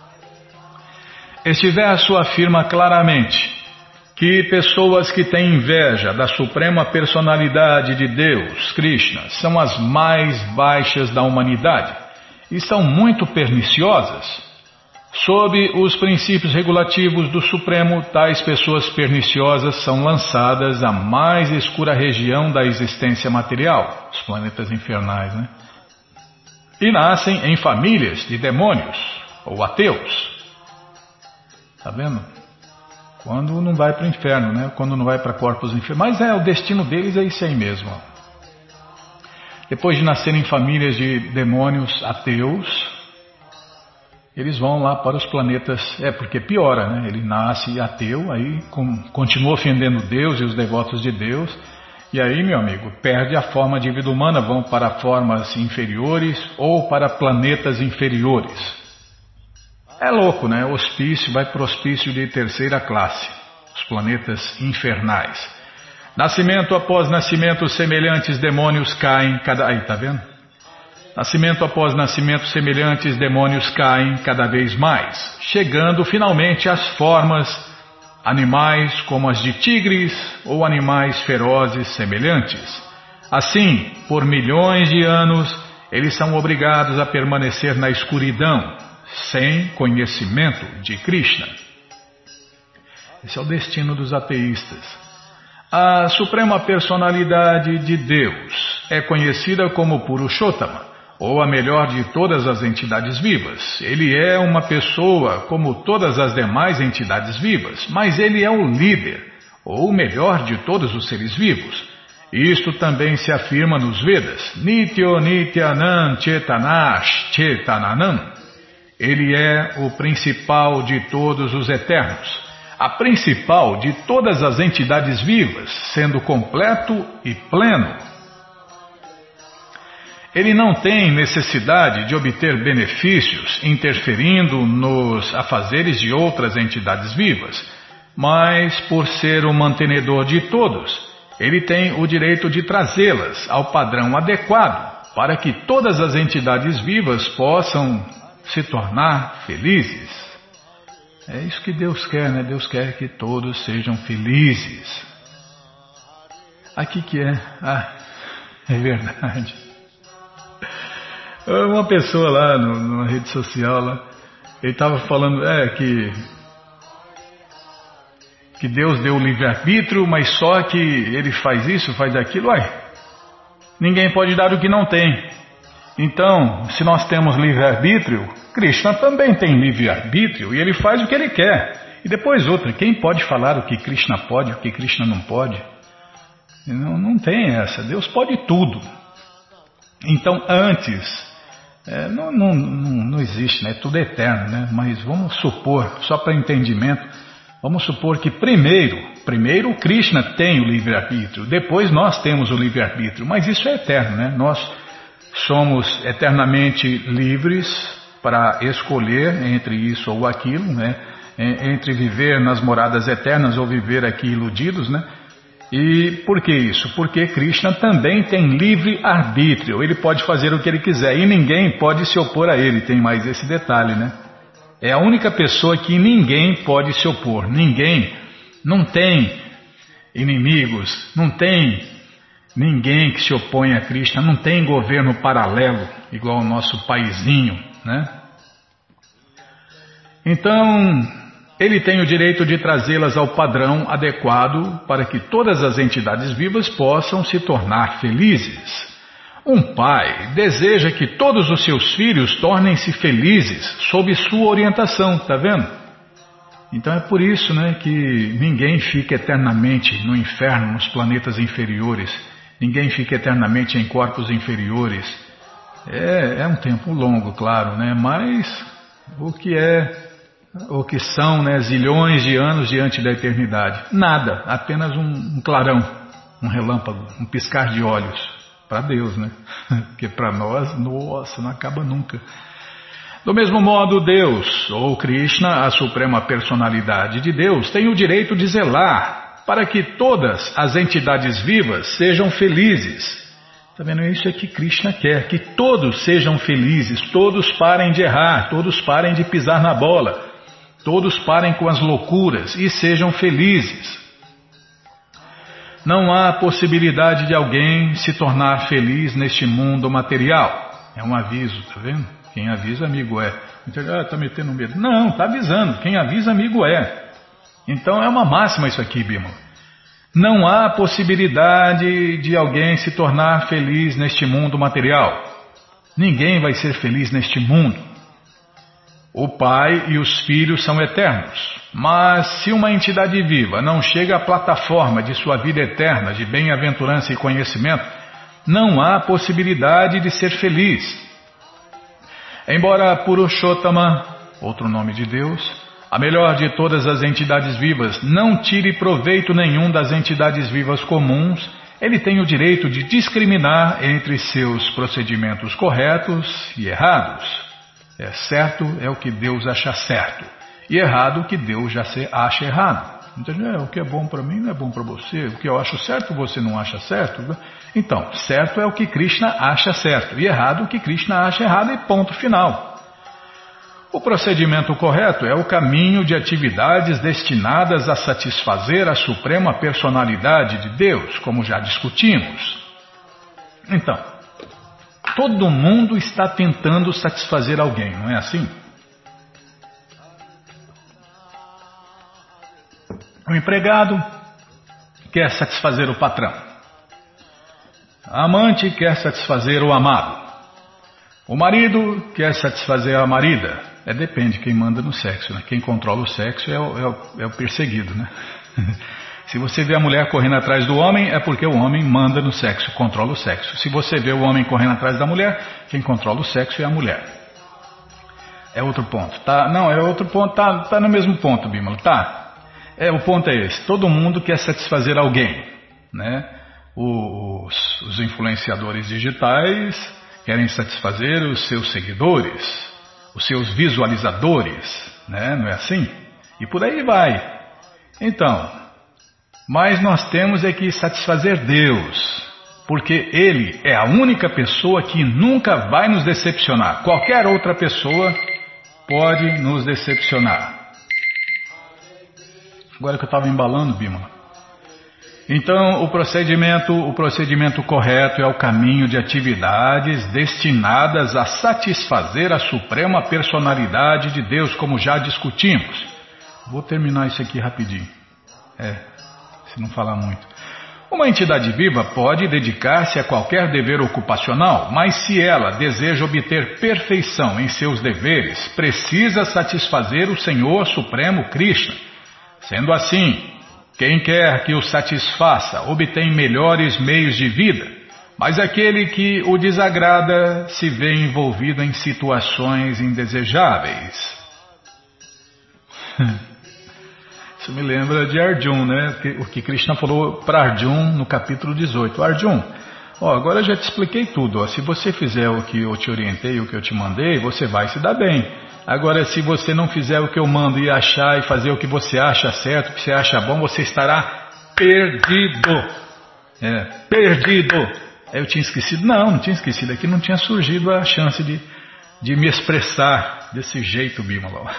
Este verso afirma claramente que pessoas que têm inveja da suprema personalidade de Deus, Krishna, são as mais baixas da humanidade e são muito perniciosas. Sob os princípios regulativos do Supremo, tais pessoas perniciosas são lançadas à mais escura região da existência material, os planetas infernais, né? E nascem em famílias de demônios ou ateus. Tá vendo? Quando não vai para o inferno, né? Quando não vai para corpos infernais. Mas o destino deles é isso aí mesmo. Depois de nascerem em famílias de demônios ateus, eles vão lá para os planetas, porque piora, né? Ele nasce ateu, aí continua ofendendo Deus e os devotos de Deus, e aí, meu amigo, perde a forma de vida humana, vão para formas inferiores ou para planetas inferiores. É louco, né? Hospício, vai para o hospício de terceira classe, os planetas infernais. Nascimento após nascimento, semelhantes demônios caem cada... Aí, tá vendo? Nascimento após nascimento, semelhantes demônios caem cada vez mais, chegando finalmente às formas animais como as de tigres ou animais ferozes semelhantes. Assim, por milhões de anos, eles são obrigados a permanecer na escuridão, sem conhecimento de Krishna. Esse é o destino dos ateístas. A suprema personalidade de Deus é conhecida como Purushottama, ou a melhor de todas as entidades vivas. Ele é uma pessoa como todas as demais entidades vivas, mas ele é o líder, ou o melhor de todos os seres vivos. Isto também se afirma nos Vedas. Nityo Nityanam Chetanash Chetananam. Ele é o principal de todos os eternos, a principal de todas as entidades vivas, sendo completo e pleno. Ele não tem necessidade de obter benefícios interferindo nos afazeres de outras entidades vivas, mas por ser o mantenedor de todos, ele tem o direito de trazê-las ao padrão adequado para que todas as entidades vivas possam se tornar felizes. É isso que Deus quer, né? Deus quer que todos sejam felizes. Aqui que é? É verdade. Uma pessoa lá numa rede social, lá, ele estava falando que Deus deu o livre-arbítrio, mas só que ele faz isso, faz aquilo. Ninguém pode dar o que não tem. Então, se nós temos livre-arbítrio, Krishna também tem livre-arbítrio e ele faz o que ele quer. E depois outra, quem pode falar o que Krishna pode, o que Krishna não pode? Não tem essa, Deus pode tudo. Então antes, não existe, né? Tudo é eterno, né? Mas vamos supor, só para entendimento, vamos supor que primeiro Krishna tem o livre-arbítrio, depois nós temos o livre-arbítrio, mas isso é eterno, né? Nós somos eternamente livres para escolher entre isso ou aquilo, né? Entre viver nas moradas eternas ou viver aqui iludidos, né? E por que isso? Porque Krishna também tem livre-arbítrio, ele pode fazer o que ele quiser e ninguém pode se opor a ele, tem mais esse detalhe, né? É a única pessoa que ninguém pode se opor, ninguém, não tem inimigos, não tem ninguém que se opõe a Krishna, não tem governo paralelo, igual o nosso paizinho, né? Então, ele tem o direito de trazê-las ao padrão adequado para que todas as entidades vivas possam se tornar felizes. Um pai deseja que todos os seus filhos tornem-se felizes sob sua orientação, tá vendo? Então é por isso, né, que ninguém fica eternamente no inferno, nos planetas inferiores, ninguém fica eternamente em corpos inferiores. É um tempo longo, claro, né, mas o que são, né, zilhões de anos diante da eternidade? Nada, apenas um clarão, um relâmpago, um piscar de olhos. Para Deus, né? Porque para nós, nossa, não acaba nunca. Do mesmo modo, Deus, ou Krishna, a suprema personalidade de Deus, tem o direito de zelar para que todas as entidades vivas sejam felizes. Está vendo? Isso é que Krishna quer, que todos sejam felizes, todos parem de errar, todos parem de pisar na bola. Todos parem com as loucuras e sejam felizes. Não há possibilidade de alguém se tornar feliz neste mundo material. É um aviso, tá vendo? Quem avisa, amigo é. Está metendo medo. Não, está avisando. Quem avisa, amigo é. Então é uma máxima isso aqui, Bímola. Não há possibilidade de alguém se tornar feliz neste mundo material. Ninguém vai ser feliz neste mundo. O pai e os filhos são eternos, mas se uma entidade viva não chega à plataforma de sua vida eterna de bem-aventurança e conhecimento, não há possibilidade de ser feliz. Embora Purushottama, outro nome de Deus, a melhor de todas as entidades vivas, não tire proveito nenhum das entidades vivas comuns, ele tem o direito de discriminar entre seus procedimentos corretos e errados. Certo é o que Deus acha certo, e errado o que Deus já acha errado. Entendeu? O que é bom para mim não é bom para você, o que eu acho certo você não acha certo. Então, certo é o que Krishna acha certo, e errado o que Krishna acha errado, e ponto final. O procedimento correto é o caminho de atividades destinadas a satisfazer a suprema personalidade de Deus, como já discutimos. Então, todo mundo está tentando satisfazer alguém, não é assim? O empregado quer satisfazer o patrão. A amante quer satisfazer o amado. O marido quer satisfazer a marida. Depende quem manda no sexo, né? Quem controla o sexo é o perseguido, né? Se você vê a mulher correndo atrás do homem, é porque o homem manda no sexo, controla o sexo. Se você vê o homem correndo atrás da mulher, quem controla o sexo é a mulher. É outro ponto, tá? Não, é outro ponto, tá no mesmo ponto, Bímola, tá? O ponto é esse, todo mundo quer satisfazer alguém, né? Os influenciadores digitais querem satisfazer os seus seguidores, os seus visualizadores, né? Não é assim? E por aí vai. Então, mas nós temos que satisfazer Deus, porque Ele é a única pessoa que nunca vai nos decepcionar. Qualquer outra pessoa pode nos decepcionar. Agora que eu estava embalando, Bímola. Então, o procedimento correto é o caminho de atividades destinadas a satisfazer a suprema personalidade de Deus, como já discutimos. Vou terminar isso aqui rapidinho. Se não falar muito. Uma entidade viva pode dedicar-se a qualquer dever ocupacional, mas se ela deseja obter perfeição em seus deveres, precisa satisfazer o Senhor Supremo Krishna. Sendo assim, quem quer que o satisfaça obtém melhores meios de vida, mas aquele que o desagrada se vê envolvido em situações indesejáveis. Isso me lembra de Arjuna, né? O que Krishna falou para Arjuna no capítulo 18. Arjuna, agora eu já te expliquei tudo. Se você fizer o que eu te orientei, o que eu te mandei, você vai se dar bem. Agora, se você não fizer o que eu mando e achar e fazer o que você acha certo, o que você acha bom, você estará perdido. Perdido. Eu tinha esquecido? Não tinha esquecido. Aqui não tinha surgido a chance de me expressar desse jeito, Bímola.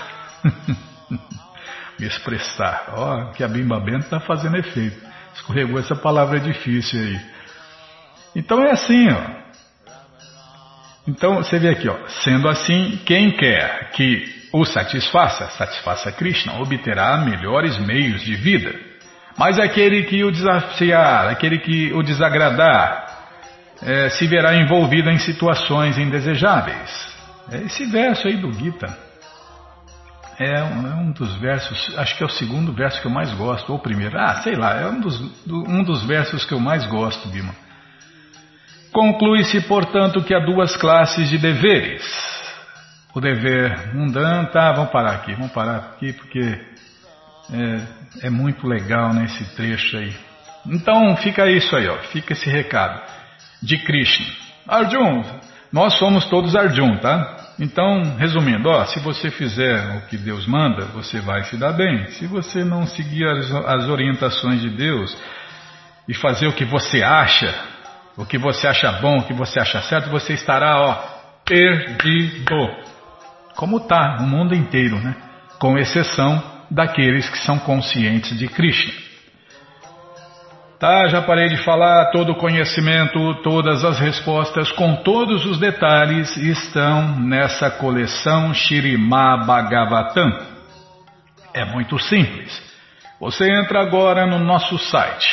Me expressar. Que a Bimba Bento está fazendo efeito. Escorregou essa palavra difícil aí. Então é assim, Então você vê aqui, Sendo assim, quem quer que o satisfaça Krishna, obterá melhores meios de vida. Mas aquele que o desafiar, aquele que o desagradar, se verá envolvido em situações indesejáveis. Esse verso aí do Gita é um dos versos, acho que é o segundo verso que eu mais gosto, ou o primeiro, sei lá, é um dos versos que eu mais gosto, Bima. Conclui-se, portanto, que há duas classes de deveres. O dever mundano, vamos parar aqui porque é muito legal nesse trecho aí. Então fica isso aí, fica esse recado de Krishna. Arjun, nós somos todos Arjun, tá? Então, resumindo, se você fizer o que Deus manda, você vai se dar bem. Se você não seguir as orientações de Deus e fazer o que você acha bom, o que você acha certo, você estará, perdido. Como está o mundo inteiro, né? Com exceção daqueles que são conscientes de Krishna. Já parei de falar, todo o conhecimento, todas as respostas, com todos os detalhes, estão nessa coleção Śrīmad Bhagavatam. É muito simples. Você entra agora no nosso site,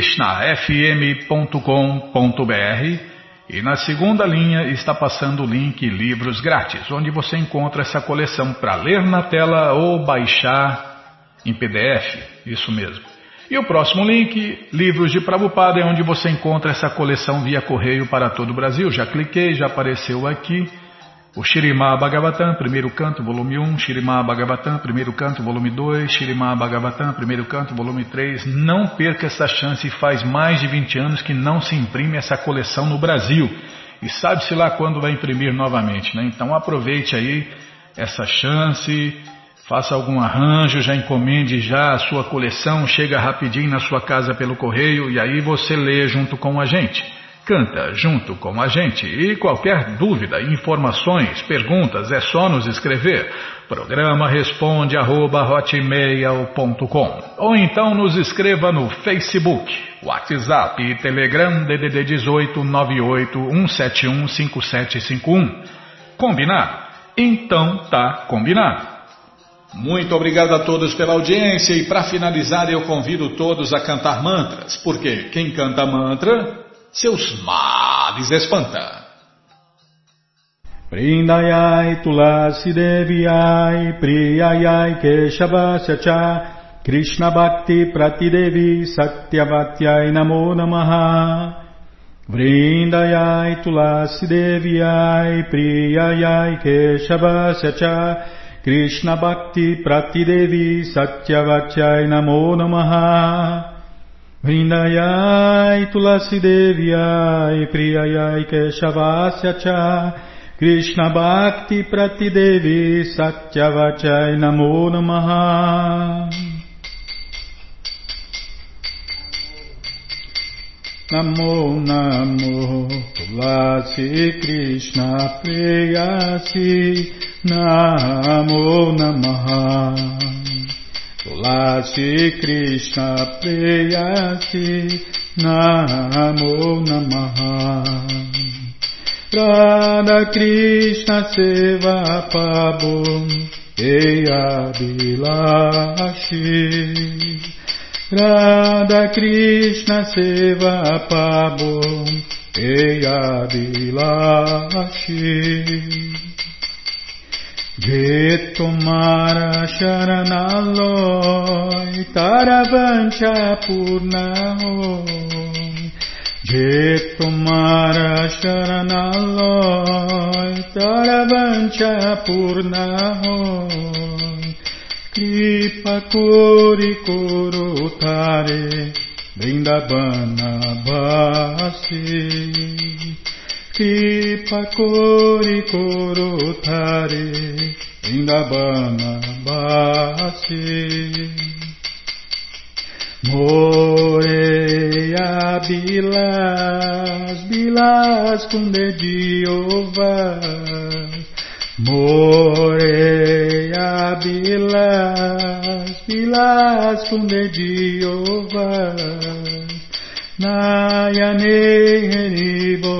krishnafm.com.br, e na segunda linha está passando o link Livros Grátis, onde você encontra essa coleção para ler na tela ou baixar em PDF, isso mesmo. E o próximo link, Livros de Prabhupada, é onde você encontra essa coleção via correio para todo o Brasil. Já cliquei, já apareceu aqui. O Śrīmad Bhagavatam, primeiro canto, volume 1, Śrīmad Bhagavatam, primeiro canto, volume 2, Śrīmad Bhagavatam, primeiro canto, volume 3. Não perca essa chance, faz mais de 20 anos que não se imprime essa coleção no Brasil. E sabe-se lá quando vai imprimir novamente, né? Então aproveite aí essa chance. Faça algum arranjo, já encomende já a sua coleção, chega rapidinho na sua casa pelo correio e aí você lê junto com a gente. Canta junto com a gente. E qualquer dúvida, informações, perguntas, é só nos escrever. Programa responde@hotmail.com. Ou então nos escreva no Facebook, WhatsApp e Telegram DDD 18 98 171 5751. Combinado? Então tá combinado. Muito obrigado a todos pela audiência e para finalizar eu convido todos a cantar mantras, porque quem canta mantra, seus males espanta. Vrindayai Tulasi Deviyai Priyayai Keshavasya Cha Krishna Bhakti Pratidevi Satyavatyai Namo Namaha. Vrindayai Tulasi Deviyai Priyayai Keshavasya Cha Krishna Bhakti Pratidevi Satyavatyai Namo Namaha. Vrindayai Tulasi Deviyai Priyayai Keshavasya Cha Krishna Bhakti Pratidevi Satyavatyai Namo Namaha. Namo Namo Tulasi Krishna Preyasi Namo Namaha Tulasi Krishna Preyasi Namo Namaha Radha Krishna Seva Pabum Eya Bilashi Radha Krishna Seva Pabum Eya Bilashi Jetumara Sharanaloy Taravancha Purnahoy Jetumara Sharanaloy Taravancha Purnahoy Kripa Kori Kurutare Vrindavana Bhasi Kripa Kori Kurutare Vrindavana Bhasi Moreia Bilas Bilas Kunde Diovas Moreia Bilas Bilas Kunde Diovas Nayane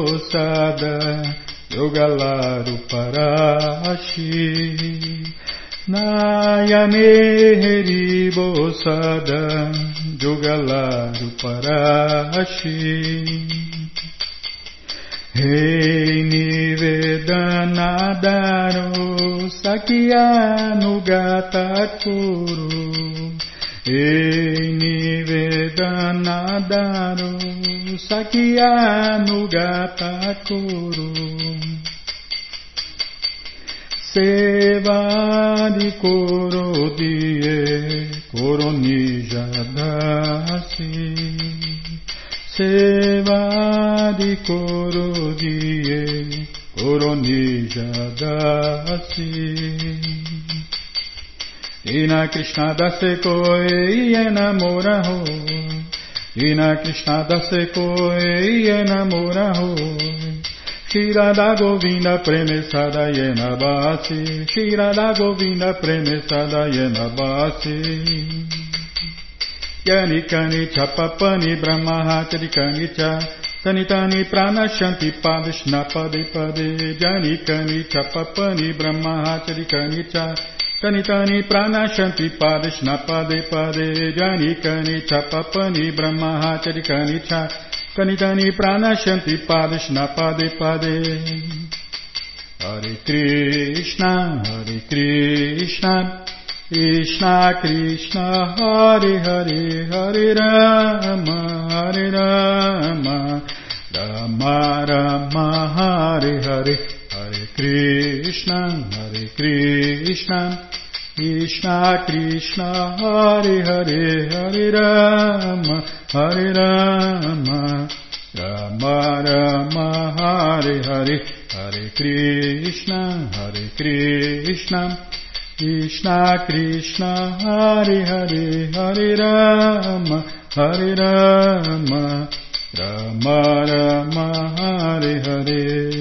Heribosada Yogalaru Parashi Nayane Haribo Sada Jugalaru Parashi Rei Nivedanadaro Sakyanugata Kuru Rei Nivedanadaro Sakyanugata Kuru Sevadi Koro Die Koronijadasi Sevadi Koro Die Koronijadasi Ina Krishna Dase Koi Enamora Ho Ina Krishna Dase Koi Enamora Ho Shirada Govinda Premesada Yena Basi Shirada Govinda Premesada Yena Basi Yani Kani Chapapani Brahmahachari Kani Cha Sanitani Pranashanti Padishna Pade Pade Yani Kani Chapapani Brahmahachari Kani Cha Sanitani Pranashanti Padishna Pade Pade Yani Kani Chapapani Brahmahachari Kani Cha Kanitani Pranashanti Padishna Pade Pade Hare Krishna Krishna Krishna Hare Hare Hare Rama Rama Rama Hare Hare Hare Krishna Krishna Krishna Hare Hare Hare Rama Rama Rama Hare Hare Hare Krishna Krishna Krishna Hare Hare Hare Rama Rama Rama Hare Hare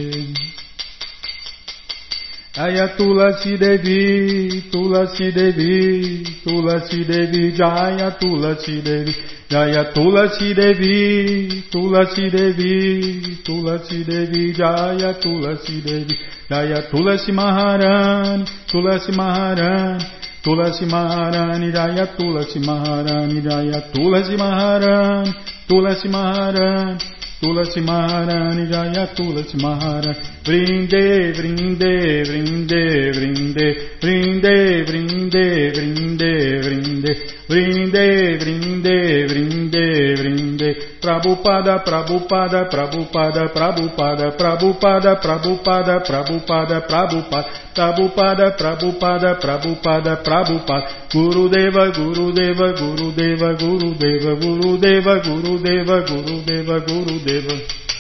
Jaya Tulasi Devi Tulasi Devi Tulasi Devi Jaya Tulasi Devi Jaya Tulasi Devi Tulasi Devi Tulasi Devi Jaya Tulasi Devi Jaya Tulasi Maharani Tulasi Maharani Tulasi Maharani Jaya Tulasi Maharani Jaya Tulasi Maharani Tulasi Maharani Tulasi Maharani Jaya Tulasi Maharani Vrinde Vrinde Vrinde Vrinde Vrinde Vrinde Vrinde Vrinde Vrinde Vrinde Vrinde Vrinde Prabhupada Prabhupada Prabhupada Prabhupada Prabhupada Prabhupada Prabhupada Prabhupada Prabhupada Prabhupada Prabhupada Prabhupada Gurudeva Gurudeva Gurudeva Gurudeva Gurudeva Gurudeva Gurudeva Gurudeva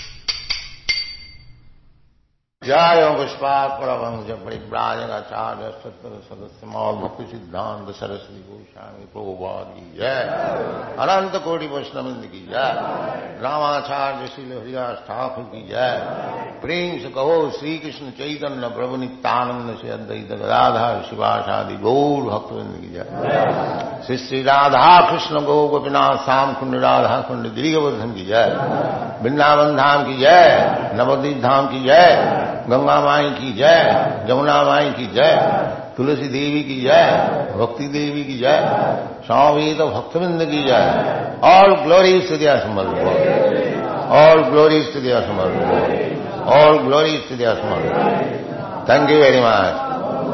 Jaya Pushpat Paramahansa Parivrajanacharya Sattva Sadasyamal Bhakti Siddhanta Saraswati Goswami Prabhupada ki jai Ananta Koti Vaishnavavrinda ki jai Ramacharya Srila Haridas Thakur ki jai Prem se kaho Sri Krishna Chaitanya Prabhu Nityananda Se Advaita Gadadhar Shivasadi Gaur Bhaktivinoda ki jai Sri Radha Krishna Go Gopinath Sam Kunda Radha Kunda Girigavardhan ki jai Vrindavan Dham ki jai Navadvip Dham ki jai Ganga माई की जय जमुना माई की जय तुलसी देवी की जय भक्ति देवी की जय स्वामी भक्तविंद की जय ऑल ग्लोरीज टू द असमर ऑल ग्लोरीज टू द असमर ऑल ग्लोरीज टू द असमर थैंक यू वेरी मच